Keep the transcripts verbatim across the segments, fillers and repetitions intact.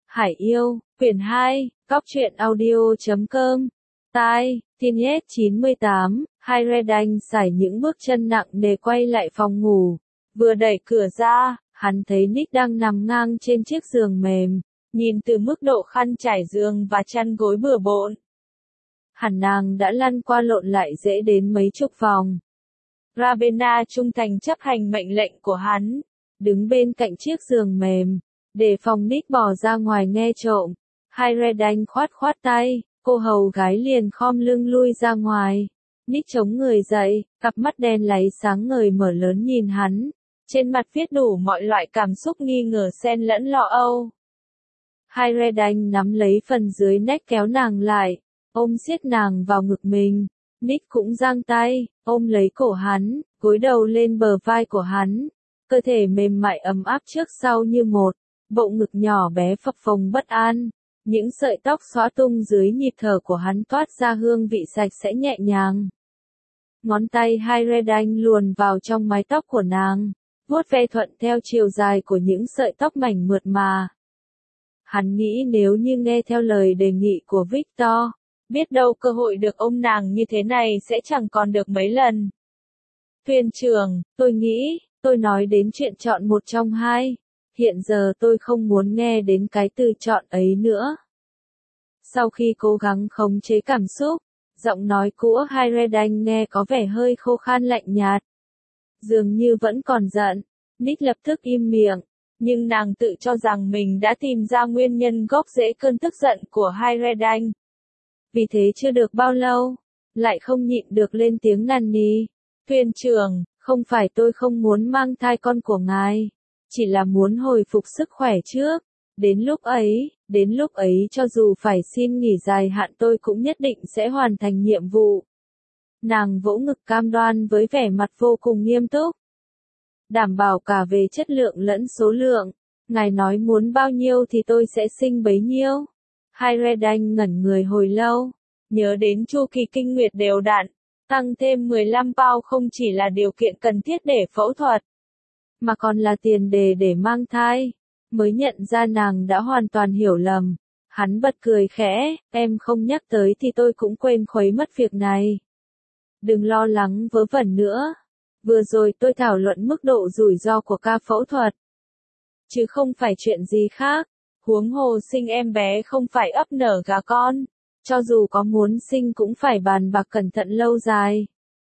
Hải yêu, quyển hai, góc truyện audio.com. Tai, Teenage chín mươi tám, Hai Redanh xài những bước chân nặng nề quay lại phòng ngủ. Vừa đẩy cửa ra, hắn thấy Nick đang nằm ngang trên chiếc giường mềm, nhìn từ mức độ khăn trải giường và chăn gối bừa bộn. Hẳn nàng đã lăn qua lộn lại dễ đến mấy chục vòng. Ravena trung thành chấp hành mệnh lệnh của hắn, đứng bên cạnh chiếc giường mềm, để phòng Nick bỏ ra ngoài nghe trộm. Hai Redanh khoát khoát tay, cô hầu gái liền khom lưng lui ra ngoài. Nick chống người dậy, cặp mắt đen láy sáng ngời mở lớn nhìn hắn, trên mặt viết đủ mọi loại cảm xúc nghi ngờ xen lẫn lo âu. Hai Redanh nắm lấy phần dưới nách kéo nàng lại, ôm siết nàng vào ngực mình. Nick cũng giang tay, ôm lấy cổ hắn, gối đầu lên bờ vai của hắn, cơ thể mềm mại ấm áp trước sau như một, bộ ngực nhỏ bé phập phồng bất an. Những sợi tóc xõa tung dưới nhịp thở của hắn toát ra hương vị sạch sẽ nhẹ nhàng. Ngón tay Hai Redanh luồn vào trong mái tóc của nàng, vuốt ve thuận theo chiều dài của những sợi tóc mảnh mượt mà. Hắn nghĩ nếu như nghe theo lời đề nghị của Victor, biết đâu cơ hội được ôm nàng như thế này sẽ chẳng còn được mấy lần. Thuyền trưởng, tôi nghĩ, tôi nói đến chuyện chọn một trong hai. Hiện giờ tôi không muốn nghe đến cái từ chọn ấy nữa. Sau khi cố gắng khống chế cảm xúc, giọng nói của Hai Redanh nghe có vẻ hơi khô khan lạnh nhạt. Dường như vẫn còn giận, Nick lập tức im miệng, nhưng nàng tự cho rằng mình đã tìm ra nguyên nhân gốc rễ cơn tức giận của Hai Redanh. Vì thế chưa được bao lâu, lại không nhịn được lên tiếng năn nỉ. Thuyền trưởng, không phải tôi không muốn mang thai con của ngài, chỉ là muốn hồi phục sức khỏe trước. Đến lúc ấy, đến lúc ấy cho dù phải xin nghỉ dài hạn tôi cũng nhất định sẽ hoàn thành nhiệm vụ. Nàng vỗ ngực cam đoan với vẻ mặt vô cùng nghiêm túc. Đảm bảo cả về chất lượng lẫn số lượng, ngài nói muốn bao nhiêu thì tôi sẽ sinh bấy nhiêu. Hai Redanh ngẩn người hồi lâu, nhớ đến chu kỳ kinh nguyệt đều đặn, tăng thêm mười lăm pound không chỉ là điều kiện cần thiết để phẫu thuật, mà còn là tiền đề để mang thai. Mới nhận ra nàng đã hoàn toàn hiểu lầm. Hắn bật cười khẽ, em không nhắc tới thì tôi cũng quên khuấy mất việc này. Đừng lo lắng vớ vẩn nữa. Vừa rồi tôi thảo luận mức độ rủi ro của ca phẫu thuật, chứ không phải chuyện gì khác. Huống hồ sinh em bé không phải ấp nở gà con. Cho dù có muốn sinh cũng phải bàn bạc cẩn thận lâu dài.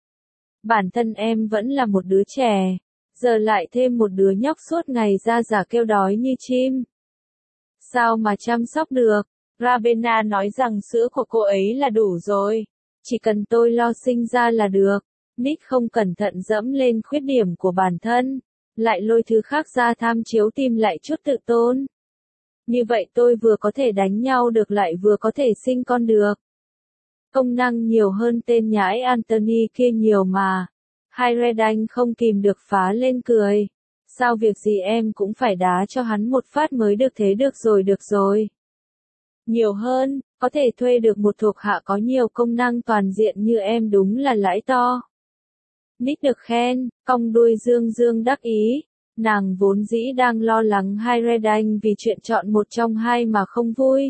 Bản thân em vẫn là một đứa trẻ, giờ lại thêm một đứa nhóc suốt ngày ra giả kêu đói như chim. Sao mà chăm sóc được? Ravena nói rằng sữa của cô ấy là đủ rồi. Chỉ cần tôi lo sinh ra là được. Nick không cẩn thận dẫm lên khuyết điểm của bản thân, lại lôi thứ khác ra tham chiếu tìm lại chút tự tôn. Như vậy tôi vừa có thể đánh nhau được lại vừa có thể sinh con được. Công năng nhiều hơn tên nhãi Anthony kia nhiều mà. Hai Redanh không kìm được phá lên cười. Sao việc gì em cũng phải đá cho hắn một phát mới được thế được rồi được rồi. Nhiều hơn, có thể thuê được một thuộc hạ có nhiều công năng toàn diện như em đúng là lãi to. Nick được khen, cong đuôi dương dương đắc ý. Nàng vốn dĩ đang lo lắng Hai Redanh vì chuyện chọn một trong hai mà không vui.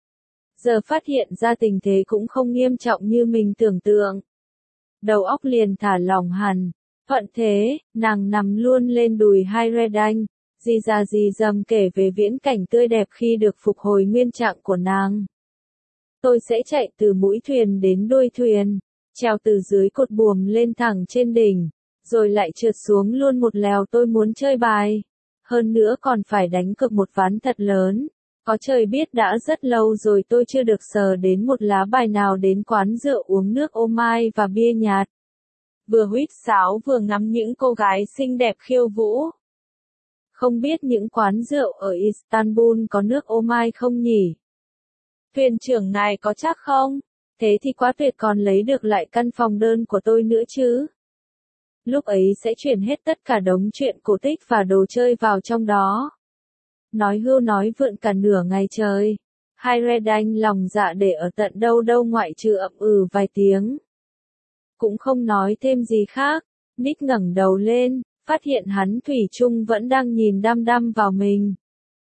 Giờ phát hiện ra tình thế cũng không nghiêm trọng như mình tưởng tượng. Đầu óc liền thả lỏng hẳn. Thuận thế, nàng nằm luôn lên đùi Hai Redanh, dì già dì dầm kể về viễn cảnh tươi đẹp khi được phục hồi nguyên trạng của nàng. Tôi sẽ chạy từ mũi thuyền đến đuôi thuyền, trèo từ dưới cột buồm lên thẳng trên đỉnh, rồi lại trượt xuống luôn một lèo. Tôi muốn chơi bài. Hơn nữa còn phải đánh cược một ván thật lớn. Có trời biết đã rất lâu rồi tôi chưa được sờ đến một lá bài nào đến quán rượu uống nước ô mai và bia nhạt. Vừa huýt sáo vừa ngắm những cô gái xinh đẹp khiêu vũ. Không biết những quán rượu ở Istanbul có nước ô mai không nhỉ? Thuyền trưởng ngài có chắc không? Thế thì quá tuyệt, còn lấy được lại căn phòng đơn của tôi nữa chứ. Lúc ấy sẽ chuyển hết tất cả đống truyện cổ tích và đồ chơi vào trong đó. Nói hưu nói vượn cả nửa ngày trời. Hai Redanh lòng dạ để ở tận đâu đâu ngoại trừ ậm ừ vài tiếng. Cũng không nói thêm gì khác. Nick ngẩng đầu lên, phát hiện hắn thủy chung vẫn đang nhìn đăm đăm vào mình.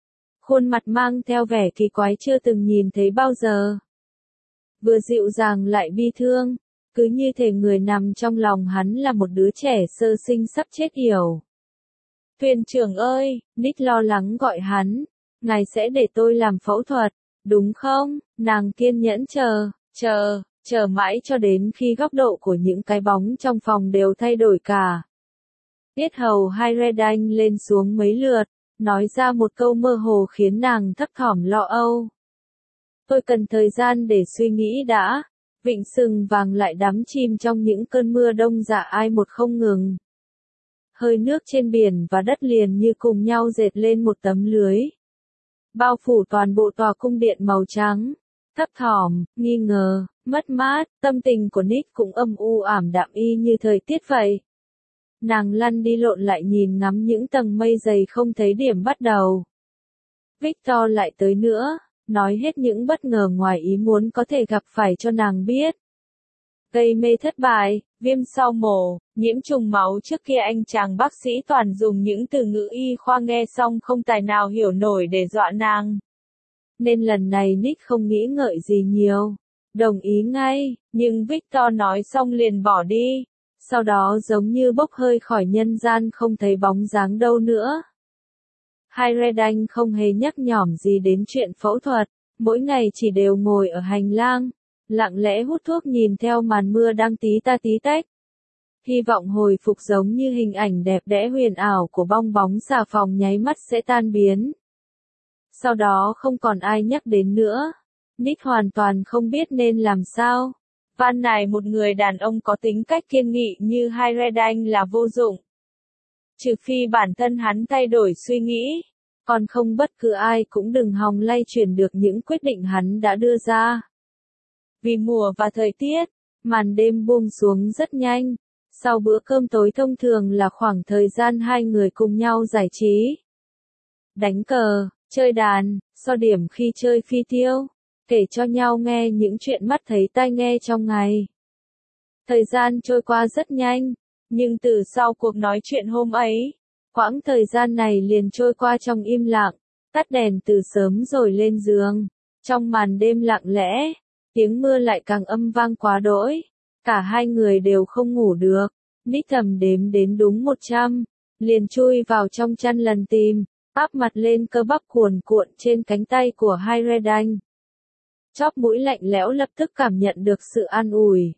khuôn mặt mang theo vẻ kỳ quái chưa từng nhìn thấy bao giờ. Vừa dịu dàng lại bi thương, cứ như thể người nằm trong lòng hắn là một đứa trẻ sơ sinh sắp chết yểu. Thuyền trưởng ơi, Nick lo lắng gọi hắn, ngài sẽ để tôi làm phẫu thuật, đúng không? Nàng kiên nhẫn chờ, chờ, chờ mãi cho đến khi góc độ của những cái bóng trong phòng đều thay đổi cả. Tiết hầu Hyredine lên xuống mấy lượt, nói ra một câu mơ hồ khiến nàng thấp thỏm lo âu. Tôi cần thời gian để suy nghĩ đã. Vịnh sừng vàng lại đắm chìm trong những cơn mưa đông dạ ai một không ngừng. Hơi nước trên biển và đất liền như cùng nhau dệt lên một tấm lưới. Bao phủ toàn bộ tòa cung điện màu trắng. Thấp thỏm, nghi ngờ, mất mát, tâm tình của Nick cũng âm u ảm đạm y như thời tiết vậy. Nàng lăn đi lộn lại nhìn ngắm những tầng mây dày không thấy điểm bắt đầu. Victor lại tới nữa, nói hết những bất ngờ ngoài ý muốn có thể gặp phải cho nàng biết. Gây mê thất bại, viêm sau mổ, nhiễm trùng máu trước kia anh chàng bác sĩ toàn dùng những từ ngữ y khoa nghe xong không tài nào hiểu nổi để dọa nàng. Nên lần này Nick không nghĩ ngợi gì nhiều. Đồng ý ngay, nhưng Victor nói xong liền bỏ đi. Sau đó giống như bốc hơi khỏi nhân gian không thấy bóng dáng đâu nữa. Hyredine không hề nhắc nhỏm gì đến chuyện phẫu thuật, mỗi ngày chỉ đều ngồi ở hành lang, lặng lẽ hút thuốc nhìn theo màn mưa đang tí ta tí tách. Hy vọng hồi phục giống như hình ảnh đẹp đẽ huyền ảo của bong bóng xà phòng nháy mắt sẽ tan biến. Sau đó không còn ai nhắc đến nữa. Nick hoàn toàn không biết nên làm sao. Van nài một người đàn ông có tính cách kiên nghị như Hyredine là vô dụng. Trừ phi bản thân hắn thay đổi suy nghĩ, còn không bất cứ ai cũng đừng hòng lay chuyển được những quyết định hắn đã đưa ra. Vì mùa và thời tiết, màn đêm buông xuống rất nhanh. Sau bữa cơm tối thông thường là khoảng thời gian hai người cùng nhau giải trí. Đánh cờ, chơi đàn, so điểm khi chơi phi tiêu, kể cho nhau nghe những chuyện mắt thấy tai nghe trong ngày. Thời gian trôi qua rất nhanh, nhưng từ sau cuộc nói chuyện hôm ấy, quãng thời gian này liền trôi qua trong im lặng, tắt đèn từ sớm rồi lên giường. Trong màn đêm lặng lẽ, tiếng mưa lại càng âm vang quá đỗi. Cả hai người đều không ngủ được. Nick thầm đếm đến đúng một trăm, liền chui vào trong chăn lần tìm, áp mặt lên cơ bắp cuồn cuộn trên cánh tay của Hyredine. Chóp mũi lạnh lẽo lập tức cảm nhận được sự an ủi.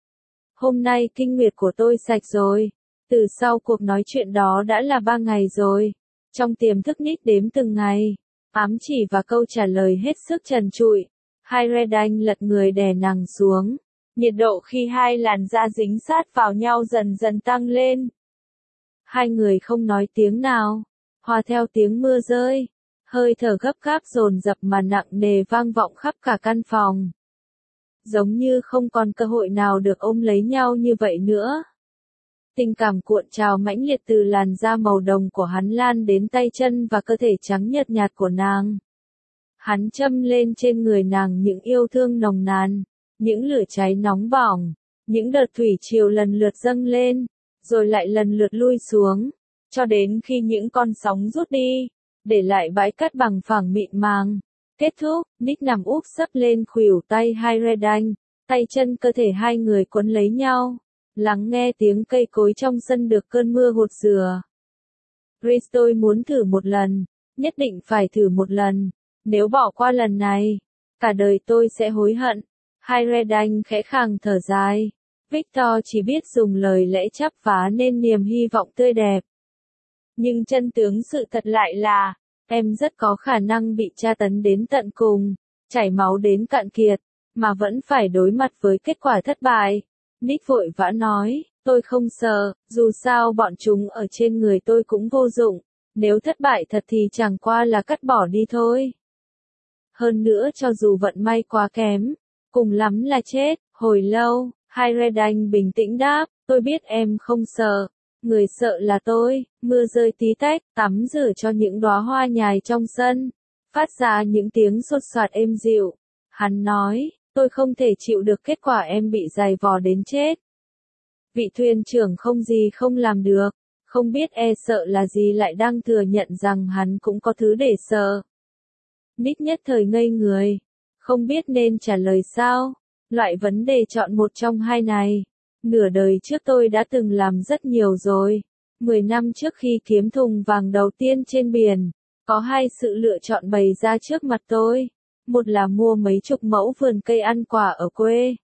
Hôm nay kinh nguyệt của tôi sạch rồi. Từ sau cuộc nói chuyện đó đã là ba ngày rồi. Trong tiềm thức Nick đếm từng ngày, ám chỉ và câu trả lời hết sức trần trụi. Hyredine lật người đè nàng xuống. Nhiệt độ khi hai làn da dính sát vào nhau dần dần tăng lên. Hai người không nói tiếng nào, hòa theo tiếng mưa rơi. Hơi thở gấp gáp dồn dập mà nặng nề vang vọng khắp cả căn phòng. Giống như không còn cơ hội nào được ôm lấy nhau như vậy nữa. Tình cảm cuộn trào mãnh liệt từ làn da màu đồng của hắn lan đến tay chân và cơ thể trắng nhợt nhạt của nàng. Hắn châm lên trên người nàng những yêu thương nồng nàn, những lửa cháy nóng bỏng, những đợt thủy triều lần lượt dâng lên, rồi lại lần lượt lui xuống, cho đến khi những con sóng rút đi, để lại bãi cát bằng phẳng mịn màng. Kết thúc, Nick nằm úp sấp lên khuỷu tay Hyredine, tay chân cơ thể hai người quấn lấy nhau, lắng nghe tiếng cây cối trong sân được cơn mưa gột rửa. Chris, tôi muốn thử một lần, nhất định phải thử một lần, nếu bỏ qua lần này, cả đời tôi sẽ hối hận. Hyredine khẽ khàng thở dài. Victor chỉ biết dùng lời lẽ chắp vá nên niềm hy vọng tươi đẹp. Nhưng chân tướng sự thật lại là, em rất có khả năng bị tra tấn đến tận cùng, chảy máu đến cạn kiệt, mà vẫn phải đối mặt với kết quả thất bại. Nick vội vã nói, tôi không sợ, dù sao bọn chúng ở trên người tôi cũng vô dụng, nếu thất bại thật thì chẳng qua là cắt bỏ đi thôi. Hơn nữa cho dù vận may quá kém, cùng lắm là chết. Hồi lâu, Hyredine bình tĩnh đáp, tôi biết em không sợ, người sợ là tôi. Mưa rơi tí tách, tắm rửa cho những đóa hoa nhài trong sân, phát ra những tiếng sột soạt êm dịu. Hắn nói, tôi không thể chịu được kết quả em bị giày vò đến chết. Vị thuyền trưởng không gì không làm được, không biết e sợ là gì lại đang thừa nhận rằng hắn cũng có thứ để sợ. Nick nhất thời ngây người. Không biết nên trả lời sao. Loại vấn đề chọn một trong hai này. Nửa đời trước tôi đã từng làm rất nhiều rồi. Mười năm trước khi kiếm thùng vàng đầu tiên trên biển, có hai sự lựa chọn bày ra trước mặt tôi. Một là mua mấy chục mẫu vườn cây ăn quả ở quê,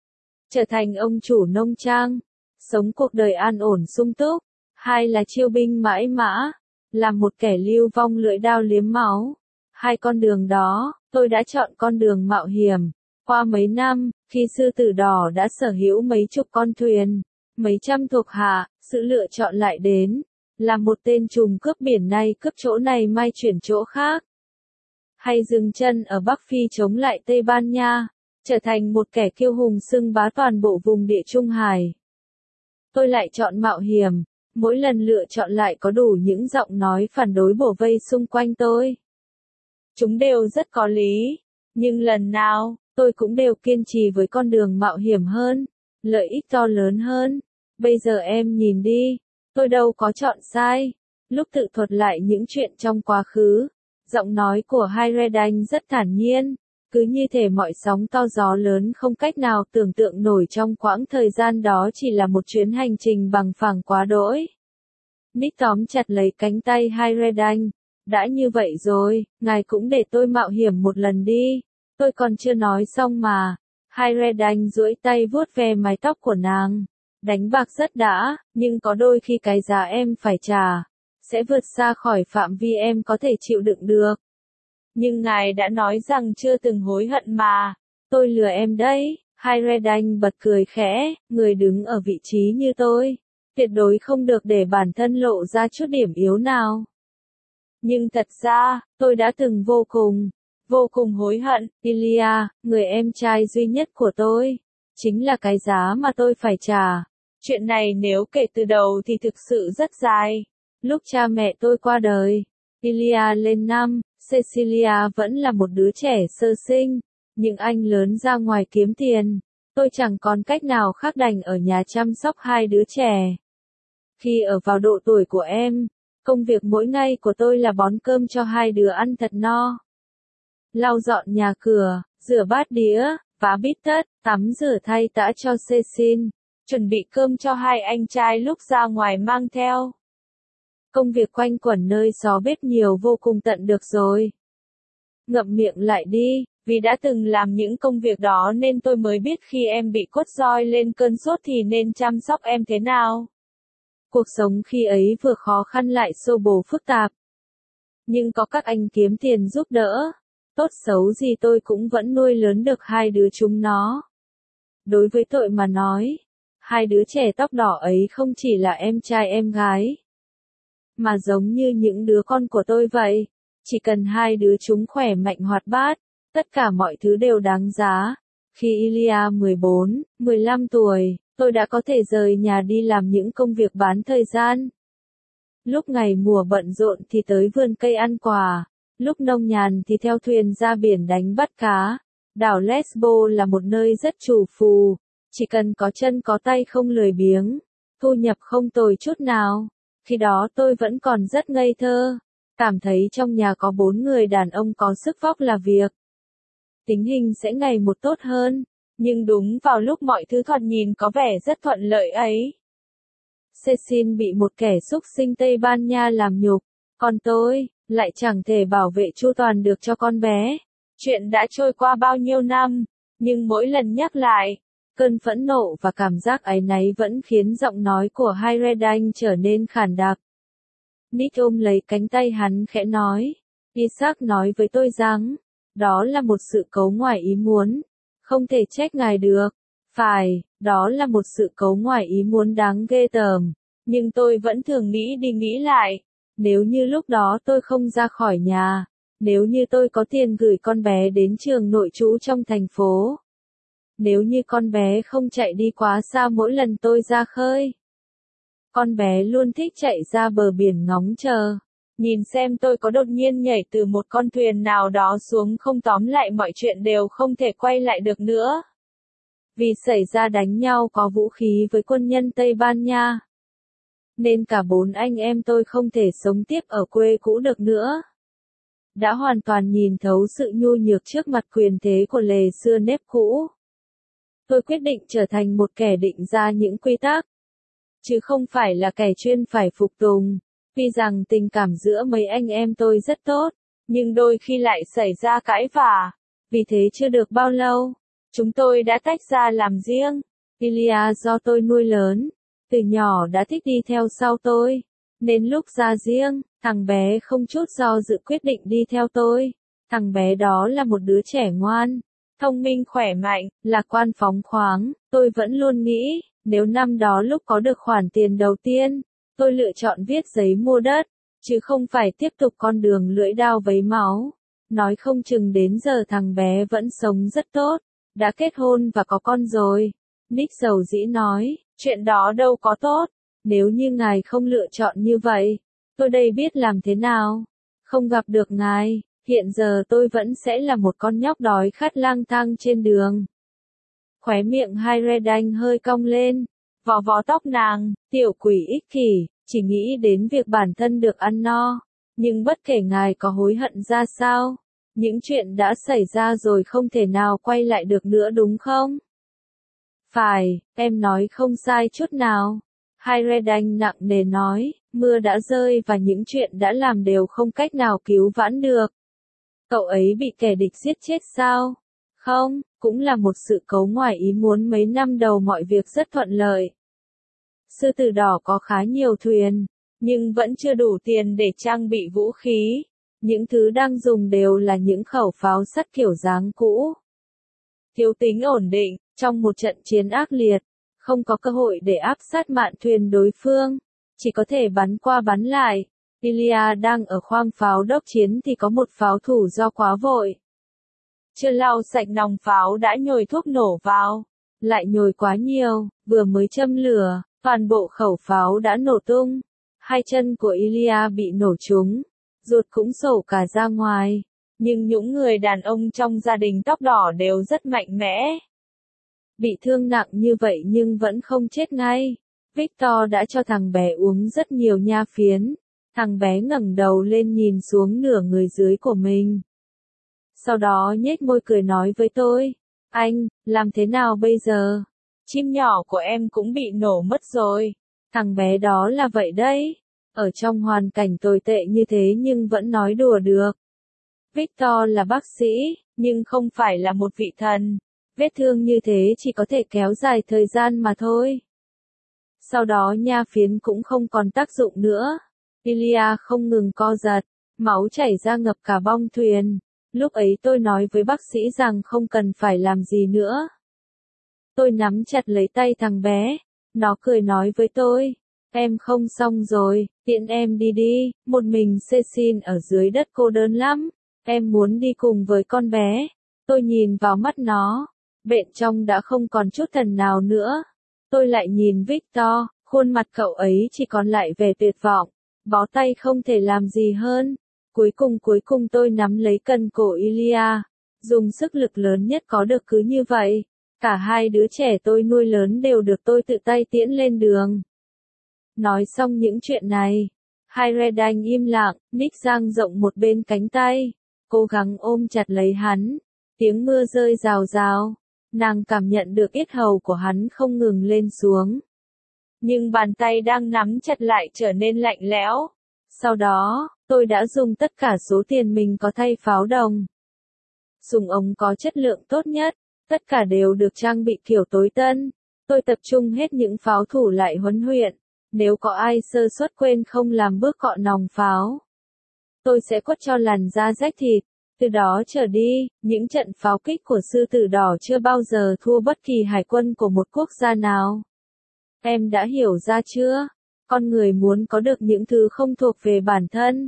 trở thành ông chủ nông trang, sống cuộc đời an ổn sung túc. Hai là chiêu binh mãi mã, làm một kẻ lưu vong lưỡi dao liếm máu. Hai con đường đó, tôi đã chọn con đường mạo hiểm. Qua mấy năm, khi sư tử đỏ đã sở hữu mấy chục con thuyền, mấy trăm thuộc hạ, sự lựa chọn lại đến. Là một tên trùm cướp biển này cướp chỗ này mai chuyển chỗ khác. Hay dừng chân ở Bắc Phi chống lại Tây Ban Nha, trở thành một kẻ kiêu hùng xưng bá toàn bộ vùng địa Trung Hải. Tôi lại chọn mạo hiểm, mỗi lần lựa chọn lại có đủ những giọng nói phản đối bổ vây xung quanh tôi. Chúng đều rất có lý, nhưng lần nào, tôi cũng đều kiên trì với con đường mạo hiểm hơn, lợi ích to lớn hơn. Bây giờ em nhìn đi, tôi đâu có chọn sai. Lúc tự thuật lại những chuyện trong quá khứ, giọng nói của Hai Redanh rất thản nhiên, cứ như thể mọi sóng to gió lớn không cách nào tưởng tượng nổi trong quãng thời gian đó chỉ là một chuyến hành trình bằng phẳng quá đỗi. Nick tóm chặt lấy cánh tay Hai Redanh. Đã như vậy rồi, ngài cũng để tôi mạo hiểm một lần đi. Tôi còn chưa nói xong mà. Hai Redanh duỗi tay vuốt ve mái tóc của nàng. Đánh bạc rất đã, nhưng có đôi khi cái giá em phải trả sẽ vượt xa khỏi phạm vi em có thể chịu đựng được. Nhưng ngài đã nói rằng chưa từng hối hận mà. Tôi lừa em đấy. Hai Redanh bật cười khẽ, người đứng ở vị trí như tôi, tuyệt đối không được để bản thân lộ ra chút điểm yếu nào. Nhưng thật ra, tôi đã từng vô cùng, vô cùng hối hận. Ilya, người em trai duy nhất của tôi, chính là cái giá mà tôi phải trả. Chuyện này nếu kể từ đầu thì thực sự rất dài. Lúc cha mẹ tôi qua đời, Ilya lên năm, Cecilia vẫn là một đứa trẻ sơ sinh, nhưng anh lớn ra ngoài kiếm tiền. Tôi chẳng còn cách nào khác đành ở nhà chăm sóc hai đứa trẻ. Khi ở vào độ tuổi của em, công việc mỗi ngày của tôi là bón cơm cho hai đứa ăn thật no. Lau dọn nhà cửa, rửa bát đĩa, vá bít tất, tắm rửa thay tã cho Cecil, chuẩn bị cơm cho hai anh trai lúc ra ngoài mang theo. Công việc quanh quẩn nơi xó bếp nhiều vô cùng tận được rồi. Ngậm miệng lại đi, vì đã từng làm những công việc đó nên tôi mới biết khi em bị cốt roi lên cơn sốt thì nên chăm sóc em thế nào. Cuộc sống khi ấy vừa khó khăn lại xô bồ phức tạp. Nhưng có các anh kiếm tiền giúp đỡ. Tốt xấu gì tôi cũng vẫn nuôi lớn được hai đứa chúng nó. Đối với tôi mà nói, hai đứa trẻ tóc đỏ ấy không chỉ là em trai em gái, mà giống như những đứa con của tôi vậy. Chỉ cần hai đứa chúng khỏe mạnh hoạt bát, tất cả mọi thứ đều đáng giá. Khi Ilya mười bốn, mười lăm tuổi, tôi đã có thể rời nhà đi làm những công việc bán thời gian. Lúc ngày mùa bận rộn thì tới vườn cây ăn quả, lúc nông nhàn thì theo thuyền ra biển đánh bắt cá. Đảo Lesbo là một nơi rất chủ phù, chỉ cần có chân có tay không lười biếng, thu nhập không tồi chút nào. Khi đó tôi vẫn còn rất ngây thơ, cảm thấy trong nhà có bốn người đàn ông có sức vóc là việc. Tình hình sẽ ngày một tốt hơn, nhưng đúng vào lúc mọi thứ thoạt nhìn có vẻ rất thuận lợi ấy, Cecil bị một kẻ xúc sinh Tây Ban Nha làm nhục, còn tôi lại chẳng thể bảo vệ chu toàn được cho con bé. Chuyện đã trôi qua bao nhiêu năm, nhưng mỗi lần nhắc lại, cơn phẫn nộ và cảm giác áy náy vẫn khiến giọng nói của Hai Redanh trở nên khản đặc. Nick ôm lấy cánh tay hắn khẽ nói, Isaac nói với tôi rằng, đó là một sự cấu ngoài ý muốn, không thể trách ngài được. Phải, đó là một sự cấu ngoài ý muốn đáng ghê tởm, nhưng tôi vẫn thường nghĩ đi nghĩ lại, nếu như lúc đó tôi không ra khỏi nhà, nếu như tôi có tiền gửi con bé đến trường nội trú trong thành phố, nếu như con bé không chạy đi quá xa mỗi lần tôi ra khơi. Con bé luôn thích chạy ra bờ biển ngóng chờ, nhìn xem tôi có đột nhiên nhảy từ một con thuyền nào đó xuống không, tóm lại mọi chuyện đều không thể quay lại được nữa. Vì xảy ra đánh nhau có vũ khí với quân nhân Tây Ban Nha, nên cả bốn anh em tôi không thể sống tiếp ở quê cũ được nữa. đã hoàn toàn nhìn thấu sự nhu nhược trước mặt quyền thế của lề xưa nếp cũ. Tôi quyết định trở thành một kẻ định ra những quy tắc, chứ không phải là kẻ chuyên phải phục tùng. Tuy rằng tình cảm giữa mấy anh em tôi rất tốt, nhưng đôi khi lại xảy ra cãi vã. Vì thế chưa được bao lâu, chúng tôi đã tách ra làm riêng. Ilya do tôi nuôi lớn, từ nhỏ đã thích đi theo sau tôi. Nên lúc ra riêng, thằng bé không chút do dự quyết định đi theo tôi. Thằng bé đó là một đứa trẻ ngoan, thông minh khỏe mạnh, lạc quan phóng khoáng. Tôi vẫn luôn nghĩ, nếu năm đó lúc có được khoản tiền đầu tiên, tôi lựa chọn viết giấy mua đất, chứ không phải tiếp tục con đường lưỡi dao vấy máu. Nói không chừng đến giờ thằng bé vẫn sống rất tốt, đã kết hôn và có con rồi. Nick dầu dĩ nói, chuyện đó đâu có tốt, nếu như ngài không lựa chọn như vậy, tôi đây biết làm thế nào. Không gặp được ngài, hiện giờ tôi vẫn sẽ là một con nhóc đói khát lang thang trên đường. Khóe miệng Hayredine hơi cong lên, vò vò tóc nàng, tiểu quỷ ích kỷ, chỉ nghĩ đến việc bản thân được ăn no. Nhưng bất kể ngài có hối hận ra sao, những chuyện đã xảy ra rồi không thể nào quay lại được nữa đúng không? Phải, em nói không sai chút nào. Hayredine nặng nề nói, mưa đã rơi và những chuyện đã làm đều không cách nào cứu vãn được. Cậu ấy bị kẻ địch giết chết sao? Không, cũng là một sự cấu ngoài ý muốn, mấy năm đầu mọi việc rất thuận lợi. Sư tử đỏ có khá nhiều thuyền, nhưng vẫn chưa đủ tiền để trang bị vũ khí. Những thứ đang dùng đều là những khẩu pháo sắt kiểu dáng cũ. Thiếu tính ổn định, trong một trận chiến ác liệt, không có cơ hội để áp sát mạn thuyền đối phương, chỉ có thể bắn qua bắn lại. Ilya đang ở khoang pháo đốc chiến thì có một pháo thủ do quá vội. Chưa lau sạch nòng pháo đã nhồi thuốc nổ vào, lại nhồi quá nhiều, vừa mới châm lửa, toàn bộ khẩu pháo đã nổ tung. Hai chân của Ilya bị nổ trúng, ruột cũng sổ cả ra ngoài. Nhưng những người đàn ông trong gia đình tóc đỏ đều rất mạnh mẽ. Bị thương nặng như vậy nhưng vẫn không chết ngay. Victor đã cho thằng bé uống rất nhiều nha phiến. Thằng bé ngẩng đầu lên nhìn xuống nửa người dưới của mình. Sau đó nhếch môi cười nói với tôi, anh, làm thế nào bây giờ? Chim nhỏ của em cũng bị nổ mất rồi. Thằng bé đó là vậy đấy. Ở trong hoàn cảnh tồi tệ như thế nhưng vẫn nói đùa được. Victor là bác sĩ, nhưng không phải là một vị thần. Vết thương như thế chỉ có thể kéo dài thời gian mà thôi. Sau đó nha phiến cũng không còn tác dụng nữa. Ilya không ngừng co giật, máu chảy ra ngập cả bong thuyền. Lúc ấy tôi nói với bác sĩ rằng không cần phải làm gì nữa. Tôi nắm chặt lấy tay thằng bé. Nó cười nói với tôi, em không xong rồi, tiện em đi đi, một mình Cecil ở dưới đất cô đơn lắm. Em muốn đi cùng với con bé. Tôi nhìn vào mắt nó, bên trong đã không còn chút thần nào nữa. Tôi lại nhìn Victor, khuôn mặt cậu ấy chỉ còn lại vẻ tuyệt vọng, bó tay không thể làm gì hơn. Cuối cùng cuối cùng tôi nắm lấy cần cổ Ilya, dùng sức lực lớn nhất có được cứ như vậy. Cả hai đứa trẻ tôi nuôi lớn đều được tôi tự tay tiễn lên đường. Nói xong những chuyện này, Hayredine im lặng, Nick dang rộng một bên cánh tay, cố gắng ôm chặt lấy hắn. Tiếng mưa rơi rào rào, nàng cảm nhận được yết hầu của hắn không ngừng lên xuống. Nhưng bàn tay đang nắm chặt lại trở nên lạnh lẽo. Sau đó, tôi đã dùng tất cả số tiền mình có thay pháo đồng. Súng ống có chất lượng tốt nhất, tất cả đều được trang bị kiểu tối tân. Tôi tập trung hết những pháo thủ lại huấn luyện. Nếu có ai sơ suất quên không làm bước cọ nòng pháo, tôi sẽ quất cho làn da rách thịt. Từ đó trở đi, những trận pháo kích của sư tử đỏ chưa bao giờ thua bất kỳ hải quân của một quốc gia nào. Em đã hiểu ra chưa? Con người muốn có được những thứ không thuộc về bản thân,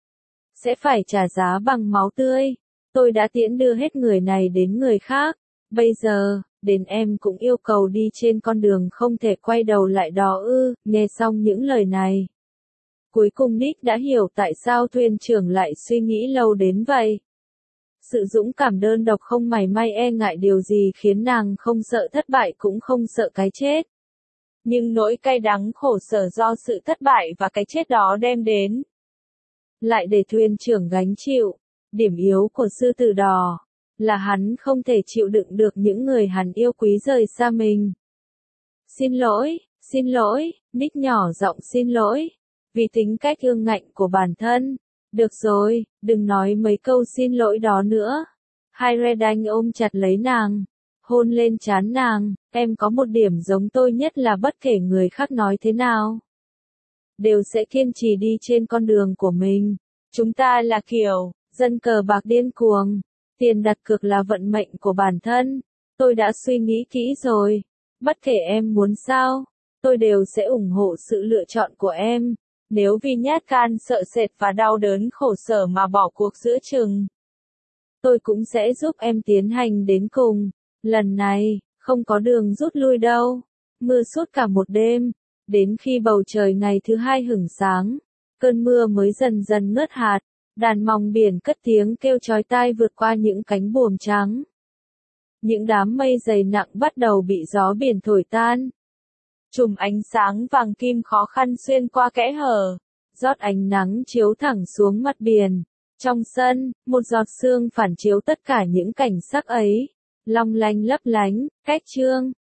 sẽ phải trả giá bằng máu tươi. Tôi đã tiễn đưa hết người này đến người khác. Bây giờ, đến em cũng yêu cầu đi trên con đường không thể quay đầu lại đó ư. Nghe xong những lời này, cuối cùng Nick đã hiểu tại sao thuyền trưởng lại suy nghĩ lâu đến vậy. Sự dũng cảm đơn độc không mảy may e ngại điều gì khiến nàng không sợ thất bại cũng không sợ cái chết. Nhưng nỗi cay đắng khổ sở do sự thất bại và cái chết đó đem đến, lại để thuyền trưởng gánh chịu. Điểm yếu của sư tử đỏ là hắn không thể chịu đựng được những người hắn yêu quý rời xa mình. Xin lỗi, xin lỗi, Nick nhỏ giọng xin lỗi, vì tính cách ương ngạnh của bản thân. Được rồi, đừng nói mấy câu xin lỗi đó nữa. Hai Redanh ôm chặt lấy nàng, hôn lên trán nàng, em có một điểm giống tôi nhất là bất kể người khác nói thế nào, đều sẽ kiên trì đi trên con đường của mình. Chúng ta là kiểu, dân cờ bạc điên cuồng, tiền đặt cược là vận mệnh của bản thân. Tôi đã suy nghĩ kỹ rồi, bất kể em muốn sao, tôi đều sẽ ủng hộ sự lựa chọn của em. Nếu vì nhát gan sợ sệt và đau đớn khổ sở mà bỏ cuộc giữa chừng, tôi cũng sẽ giúp em tiến hành đến cùng. Lần này, không có đường rút lui đâu. Mưa suốt cả một đêm, đến khi bầu trời ngày thứ hai hửng sáng, cơn mưa mới dần dần ngớt hạt, đàn mòng biển cất tiếng kêu chói tai vượt qua những cánh buồm trắng. Những đám mây dày nặng bắt đầu bị gió biển thổi tan. Chùm ánh sáng vàng kim khó khăn xuyên qua kẽ hở, rót ánh nắng chiếu thẳng xuống mặt biển. Trong sân, một giọt sương phản chiếu tất cả những cảnh sắc ấy, long lanh lấp lánh. Cách chương